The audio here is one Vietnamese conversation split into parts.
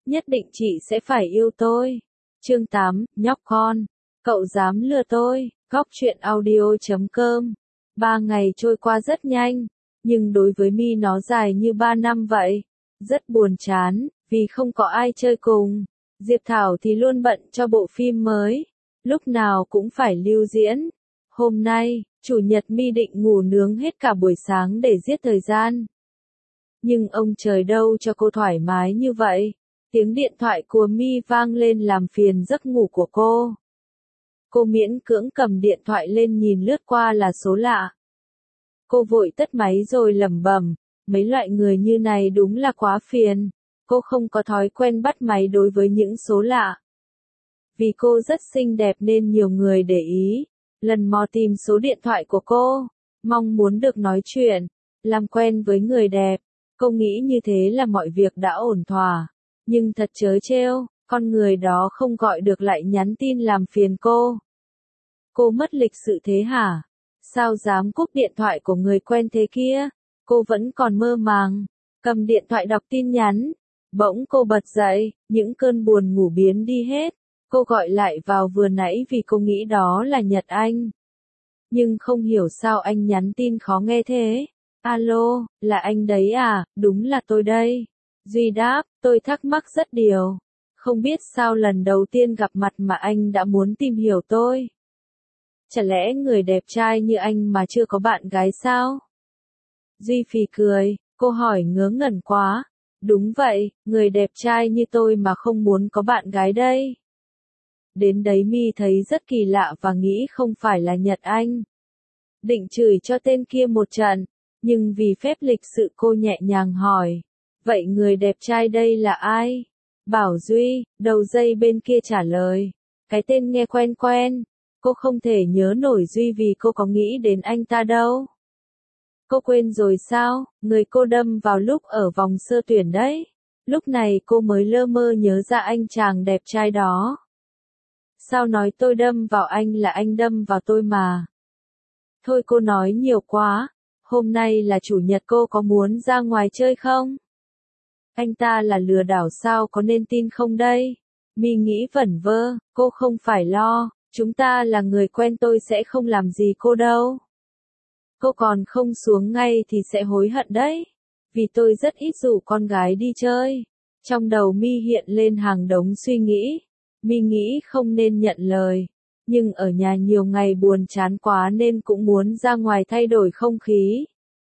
nhất định chị sẽ phải yêu tôi. Chương 8, nhóc con, cậu dám lừa tôi. Góc truyện audio.com. 3 ngày trôi qua rất nhanh, nhưng đối với My nó dài như 3 năm vậy. Rất buồn chán, vì không có ai chơi cùng. Diệp Thảo thì luôn bận cho bộ phim mới, lúc nào cũng phải lưu diễn. Hôm nay, chủ nhật My định ngủ nướng hết cả buổi sáng để giết thời gian. Nhưng ông trời đâu cho cô thoải mái như vậy. Tiếng điện thoại của My vang lên làm phiền giấc ngủ của cô. Cô miễn cưỡng cầm điện thoại lên nhìn lướt qua là số lạ. Cô vội tắt máy rồi lẩm bẩm, mấy loại người như này đúng là quá phiền. Cô không có thói quen bắt máy đối với những số lạ. Vì cô rất xinh đẹp nên nhiều người để ý, lần mò tìm số điện thoại của cô, mong muốn được nói chuyện, làm quen với người đẹp. Cô nghĩ như thế là mọi việc đã ổn thỏa. Nhưng thật trớ trêu, con người đó không gọi được lại nhắn tin làm phiền cô. Cô mất lịch sự thế hả? Sao dám cúp điện thoại của người quen thế kia? Cô vẫn còn mơ màng, cầm điện thoại đọc tin nhắn. Bỗng cô bật dậy, những cơn buồn ngủ biến đi hết. Cô gọi lại vào vừa nãy vì cô nghĩ đó là Nhật Anh. Nhưng không hiểu sao anh nhắn tin khó nghe thế. Alo, là anh đấy à? Đúng là tôi đây. Duy đáp, tôi thắc mắc rất điều. Không biết sao lần đầu tiên gặp mặt mà anh đã muốn tìm hiểu tôi. Chả lẽ người đẹp trai như anh mà chưa có bạn gái sao? Duy phì cười, cô hỏi ngớ ngẩn quá. Đúng vậy, người đẹp trai như tôi mà không muốn có bạn gái đây. Đến đấy My thấy rất kỳ lạ và nghĩ không phải là Nhật Anh. Định chửi cho tên kia một trận, nhưng vì phép lịch sự cô nhẹ nhàng hỏi. Vậy người đẹp trai đây là ai? Bảo Duy, đầu dây bên kia trả lời. Cái tên nghe quen quen. Cô không thể nhớ nổi Duy vì cô có nghĩ đến anh ta đâu. Cô quên rồi sao? Người cô đâm vào lúc ở vòng sơ tuyển đấy. Lúc này cô mới lơ mơ nhớ ra anh chàng đẹp trai đó. Sao nói tôi đâm vào anh là anh đâm vào tôi mà. Thôi cô nói nhiều quá. Hôm nay là chủ nhật, cô có muốn ra ngoài chơi không? Anh ta là lừa đảo sao, có nên tin không đây? My nghĩ vẩn vơ, cô không phải lo, chúng ta là người quen, tôi sẽ không làm gì cô đâu. Cô còn không xuống ngay thì sẽ hối hận đấy. Vì tôi rất ít rủ con gái đi chơi. Trong đầu My hiện lên hàng đống suy nghĩ. My nghĩ không nên nhận lời. Nhưng ở nhà nhiều ngày buồn chán quá nên cũng muốn ra ngoài thay đổi không khí.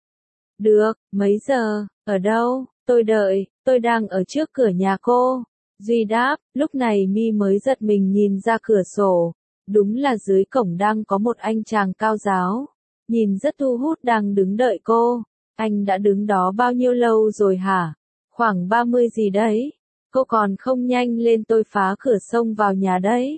Được, mấy giờ, ở đâu? Tôi đợi, tôi đang ở trước cửa nhà cô. Duy đáp, lúc này My mới giật mình nhìn ra cửa sổ. Đúng là dưới cổng đang có một anh chàng cao ráo. Nhìn rất thu hút đang đứng đợi cô. Anh đã đứng đó bao nhiêu lâu rồi hả? Khoảng 30 gì đấy. Cô còn không nhanh lên tôi phá cửa xông vào nhà đấy.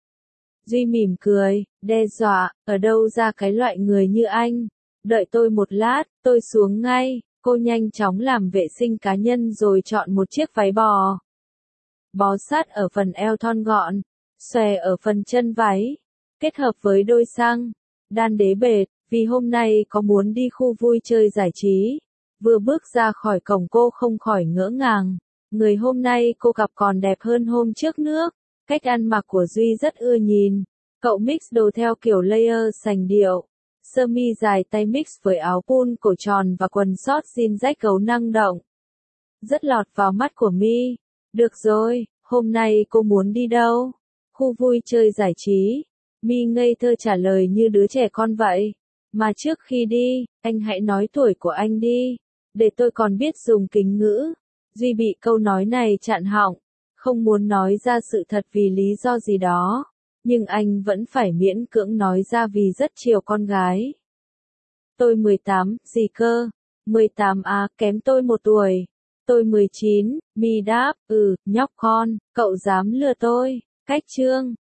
Duy mỉm cười, đe dọa, ở đâu ra cái loại người như anh? Đợi tôi một lát, tôi xuống ngay. Cô nhanh chóng làm vệ sinh cá nhân rồi chọn một chiếc váy bò. Bó sát ở phần eo thon gọn, xòe ở phần chân váy, kết hợp với đôi xăng, đan đế bệt, vì hôm nay có muốn đi khu vui chơi giải trí. Vừa bước ra khỏi cổng cô không khỏi ngỡ ngàng, người hôm nay cô gặp còn đẹp hơn hôm trước nước. Cách ăn mặc của Duy rất ưa nhìn, cậu mix đồ theo kiểu layer sành điệu. Sơ mi dài tay mix với áo pun cổ tròn và quần short jean rách gấu năng động. Rất lọt vào mắt của My. Được rồi, hôm nay cô muốn đi đâu? Khu vui chơi giải trí. My ngây thơ trả lời như đứa trẻ con vậy. Mà trước khi đi, anh hãy nói tuổi của anh đi. Để tôi còn biết dùng kính ngữ. Duy bị câu nói này chặn họng. Không muốn nói ra sự thật vì lý do gì đó. Nhưng anh vẫn phải miễn cưỡng nói ra vì rất chiều con gái. Tôi 18, gì cơ? 18 à, kém tôi 1 tuổi. Tôi 19, My đáp, nhóc con, cậu dám lừa tôi. Cách chương